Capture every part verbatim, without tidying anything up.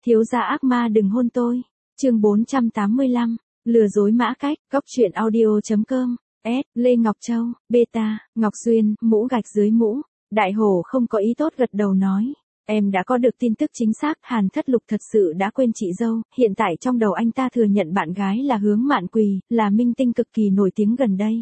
Thiếu gia ác ma đừng hôn tôi. Chương bốn trăm tám mươi lăm, lừa dối Mã Cách, Cóc truyện audio chấm com. S, Lê Ngọc Châu, Beta, Ngọc Xuyên, mũ gạch dưới mũ. Đại hổ không có ý tốt gật đầu nói. Em đã có được tin tức chính xác, Hàn Thất Lục thật sự đã quên chị dâu, hiện tại trong đầu anh ta thừa nhận bạn gái là Hướng Mạn Quỳ, là minh tinh cực kỳ nổi tiếng gần đây.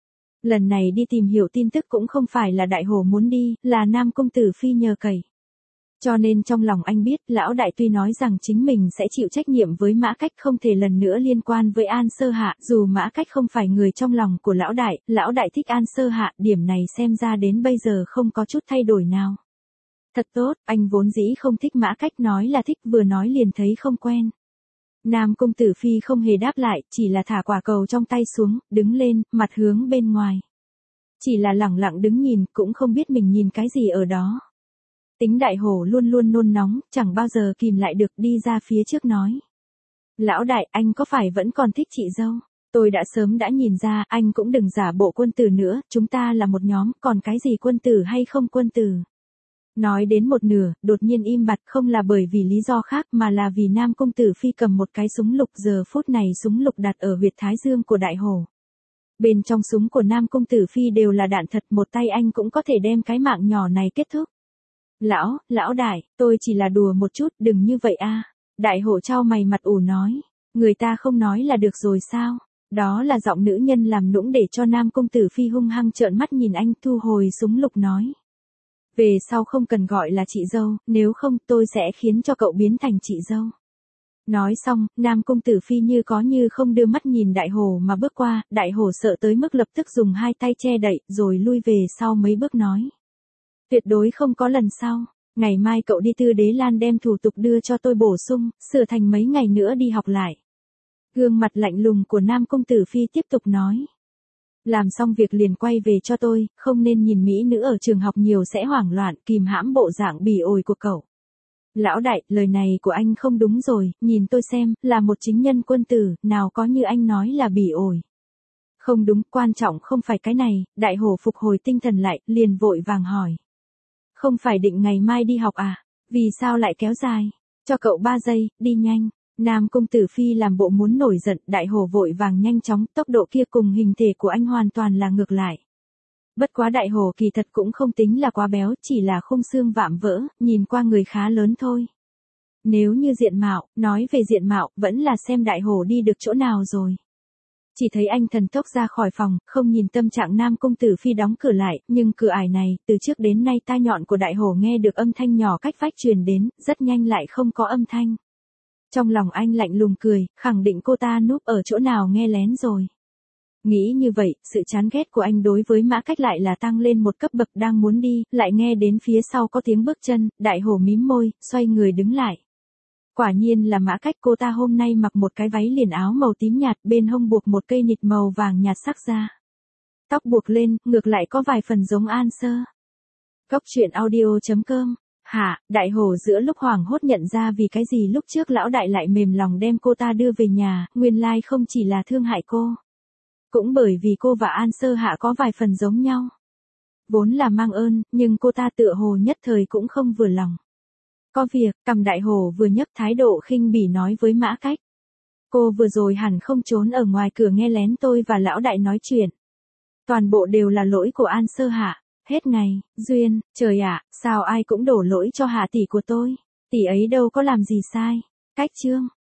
Lần này đi tìm hiểu tin tức cũng không phải là đại hổ muốn đi, là Nam Công Tử Phi nhờ cậy. Cho nên trong lòng anh biết, lão đại tuy nói rằng chính mình sẽ chịu trách nhiệm với Mã Cách không thể lần nữa liên quan với An Sơ Hạ, dù Mã Cách không phải người trong lòng của lão đại, lão đại thích An Sơ Hạ, điểm này xem ra đến bây giờ không có chút thay đổi nào. Thật tốt, anh vốn dĩ không thích Mã Cách, nói là thích vừa nói liền thấy không quen. Nam Công Tử Phi không hề đáp lại, chỉ là thả quả cầu trong tay xuống, đứng lên, mặt hướng bên ngoài. Chỉ là lẳng lặng đứng nhìn, cũng không biết mình nhìn cái gì ở đó. Tính đại hổ luôn luôn nôn nóng, chẳng bao giờ kìm lại được, đi ra phía trước nói. Lão đại, anh có phải vẫn còn thích chị dâu? Tôi đã sớm đã nhìn ra, anh cũng đừng giả bộ quân tử nữa, chúng ta là một nhóm, còn cái gì quân tử hay không quân tử. Nói đến một nửa, đột nhiên im bặt, không là bởi vì lý do khác mà là vì Nam Công Tử Phi cầm một cái súng lục, giờ phút này súng lục đặt ở huyệt thái dương của đại hổ. Bên trong súng của Nam Công Tử Phi đều là đạn thật, một tay anh cũng có thể đem cái mạng nhỏ này kết thúc. Lão, lão đại, tôi chỉ là đùa một chút, đừng như vậy a. Đại hổ trao mày mặt ủ nói, người ta không nói là được rồi sao? Đó là giọng nữ nhân làm nũng để cho Nam Công Tử Phi hung hăng trợn mắt nhìn anh, thu hồi súng lục nói. Về sau không cần gọi là chị dâu, nếu không tôi sẽ khiến cho cậu biến thành chị dâu. Nói xong, Nam Công Tử Phi như có như không đưa mắt nhìn đại hổ mà bước qua, đại hổ sợ tới mức lập tức dùng hai tay che đậy, rồi lui về sau mấy bước nói. Tuyệt đối không có lần sau, ngày mai cậu đi Tư Đế Lan đem thủ tục đưa cho tôi bổ sung, sửa thành mấy ngày nữa đi học lại. Gương mặt lạnh lùng của Nam Công Tử Phi tiếp tục nói. Làm xong việc liền quay về cho tôi, không nên nhìn mỹ nữ ở trường học nhiều sẽ hoảng loạn, kìm hãm bộ dạng bỉ ổi của cậu. Lão đại, lời này của anh không đúng rồi, nhìn tôi xem, là một chính nhân quân tử, nào có như anh nói là bỉ ổi. Không đúng, quan trọng không phải cái này, đại hổ phục hồi tinh thần lại, liền vội vàng hỏi. Không phải định ngày mai đi học à, vì sao lại kéo dài, cho cậu ba giây, đi nhanh. Nam Công Tử Phi làm bộ muốn nổi giận, đại hổ vội vàng nhanh chóng, tốc độ kia cùng hình thể của anh hoàn toàn là ngược lại. Bất quá đại hổ kỳ thật cũng không tính là quá béo, chỉ là khung xương vạm vỡ, nhìn qua người khá lớn thôi. Nếu như diện mạo, nói về diện mạo, vẫn là xem đại hổ đi được chỗ nào rồi. Chỉ thấy anh thần tốc ra khỏi phòng, không nhìn tâm trạng Nam Công Tử Phi đóng cửa lại, nhưng cửa ải này, từ trước đến nay tai nhọn của đại hổ nghe được âm thanh nhỏ cách vách truyền đến, rất nhanh lại không có âm thanh. Trong lòng anh lạnh lùng cười, khẳng định cô ta núp ở chỗ nào nghe lén rồi. Nghĩ như vậy, sự chán ghét của anh đối với Mã Cách lại là tăng lên một cấp bậc, đang muốn đi, lại nghe đến phía sau có tiếng bước chân, đại hổ mím môi, xoay người đứng lại. Quả nhiên là Mã Cách, cô ta hôm nay mặc một cái váy liền áo màu tím nhạt, bên hông buộc một cây nịt màu vàng nhạt sắc ra. Tóc buộc lên, ngược lại có vài phần giống An Sơ. Cóc truyện audio chấm com. Hả, đại hổ giữa lúc hoảng hốt nhận ra vì cái gì lúc trước lão đại lại mềm lòng đem cô ta đưa về nhà, nguyên lai không chỉ là thương hại cô. Cũng bởi vì cô và An Sơ Hạ có vài phần giống nhau. Vốn là mang ơn, nhưng cô ta tựa hồ nhất thời cũng không vừa lòng. Có việc, cầm đại hổ vừa nhấc thái độ khinh bỉ nói với Mã Cách. Cô vừa rồi hẳn không trốn ở ngoài cửa nghe lén tôi và lão đại nói chuyện. Toàn bộ đều là lỗi của An Sơ Hạ. Hết ngày, duyên, trời ạ, sao ai cũng đổ lỗi cho Hạ tỷ của tôi. Tỷ ấy đâu có làm gì sai. Cách chương.